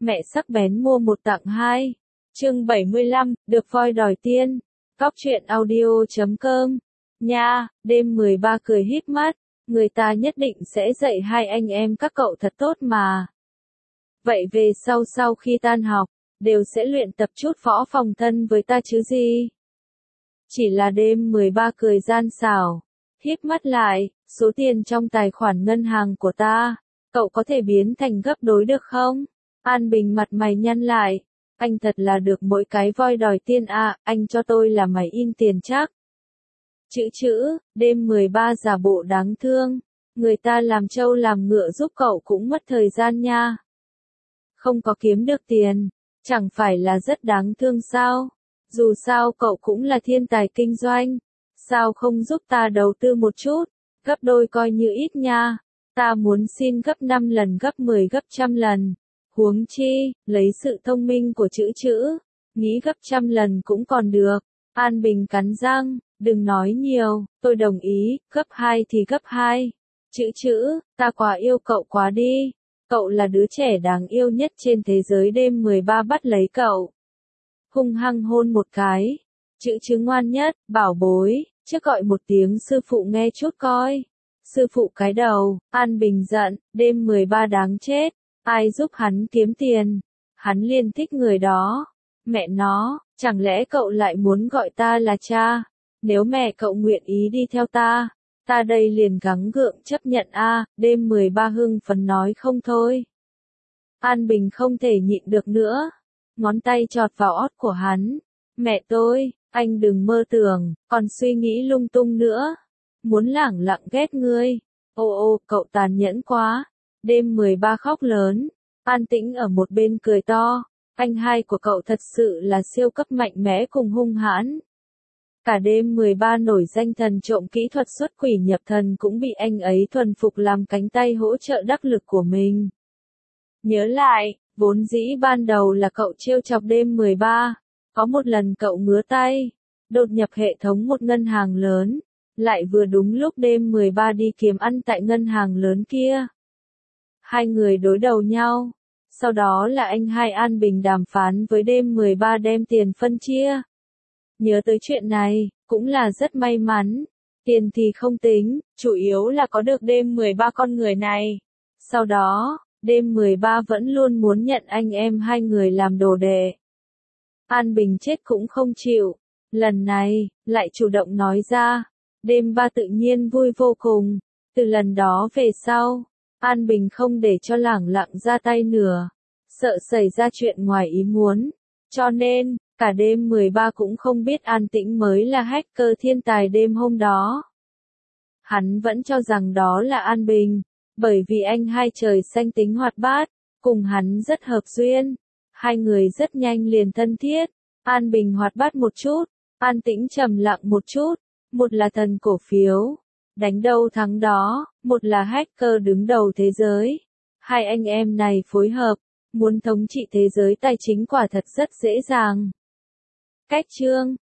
Mẹ sắc bén mua một tặng hai. Chương 75, được voi đòi tiên. Cóc truyện audio.com. Nha, đêm 13 cười híp mắt, người ta nhất định sẽ dạy hai anh em các cậu thật tốt mà. Vậy về sau khi tan học, đều sẽ luyện tập chút võ phòng thân với ta chứ gì. Chỉ là đêm 13 cười gian xảo, híp mắt lại, số tiền trong tài khoản ngân hàng của ta, cậu có thể biến thành gấp đôi được không? An Bình mặt mày nhăn lại, anh thật là được mỗi cái voi đòi tiên à, anh cho tôi là mày in tiền chắc. Chữ, đêm 13 giả bộ đáng thương, người ta làm trâu làm ngựa giúp cậu cũng mất thời gian nha. Không có kiếm được tiền, chẳng phải là rất đáng thương sao? Dù sao cậu cũng là thiên tài kinh doanh, sao không giúp ta đầu tư một chút, gấp đôi coi như ít nha, ta muốn xin gấp 5 lần gấp 10 gấp trăm lần, huống chi, lấy sự thông minh của chữ, nghĩ gấp trăm lần cũng còn được. An Bình cắn răng, đừng nói nhiều, tôi đồng ý, gấp 2 thì gấp 2. Chữ, ta quá yêu cậu quá đi, cậu là đứa trẻ đáng yêu nhất trên thế giới. Đêm 13 bắt lấy cậu, hung hăng hôn một cái. Chữ ngoan nhất, bảo bối, trước gọi một tiếng sư phụ nghe chút coi. Sư phụ cái đầu, An Bình giận, đêm 13 đáng chết, ai giúp hắn kiếm tiền, hắn liền thích người đó. Mẹ nó, chẳng lẽ cậu lại muốn gọi ta là cha? Nếu mẹ cậu nguyện ý đi theo ta đây liền gắng gượng chấp nhận a. Đêm 13 hưng phấn nói không thôi. An Bình không thể nhịn được nữa, ngón tay chọt vào ót của hắn. Mẹ tôi, anh đừng mơ tưởng, còn suy nghĩ lung tung nữa. Muốn lẳng lặng ghét ngươi. Ô, cậu tàn nhẫn quá. Đêm 13 khóc lớn, An Tĩnh ở một bên cười to. Anh hai của cậu thật sự là siêu cấp mạnh mẽ cùng hung hãn. Cả đêm 13 nổi danh thần trộm kỹ thuật xuất quỷ nhập thần cũng bị anh ấy thuần phục làm cánh tay hỗ trợ đắc lực của mình. Nhớ lại, vốn dĩ ban đầu là cậu trêu chọc đêm 13. Có một lần cậu ngứa tay, đột nhập hệ thống một ngân hàng lớn, lại vừa đúng lúc đêm 13 đi kiếm ăn tại ngân hàng lớn kia. Hai người đối đầu nhau, sau đó là anh hai An Bình đàm phán với đêm 13 đem tiền phân chia. Nhớ tới chuyện này, cũng là rất may mắn. Tiền thì không tính, chủ yếu là có được đêm 13 con người này. Sau đó, đêm 13 vẫn luôn muốn nhận anh em hai người làm đồ đệ. An Bình chết cũng không chịu. Lần này, lại chủ động nói ra. Đêm 3 tự nhiên vui vô cùng. Từ lần đó về sau, An Bình không để cho lẳng lặng ra tay nữa. Sợ xảy ra chuyện ngoài ý muốn. Cho nên, cả đêm 13 cũng không biết An Tĩnh mới là hacker thiên tài đêm hôm đó. Hắn vẫn cho rằng đó là An Bình, bởi vì anh hai trời xanh tính hoạt bát, cùng hắn rất hợp duyên. Hai người rất nhanh liền thân thiết, An Bình hoạt bát một chút, An Tĩnh trầm lặng một chút, một là thần cổ phiếu, đánh đâu thắng đó, một là hacker đứng đầu thế giới. Hai anh em này phối hợp, muốn thống trị thế giới tài chính quả thật rất dễ dàng. Cách chương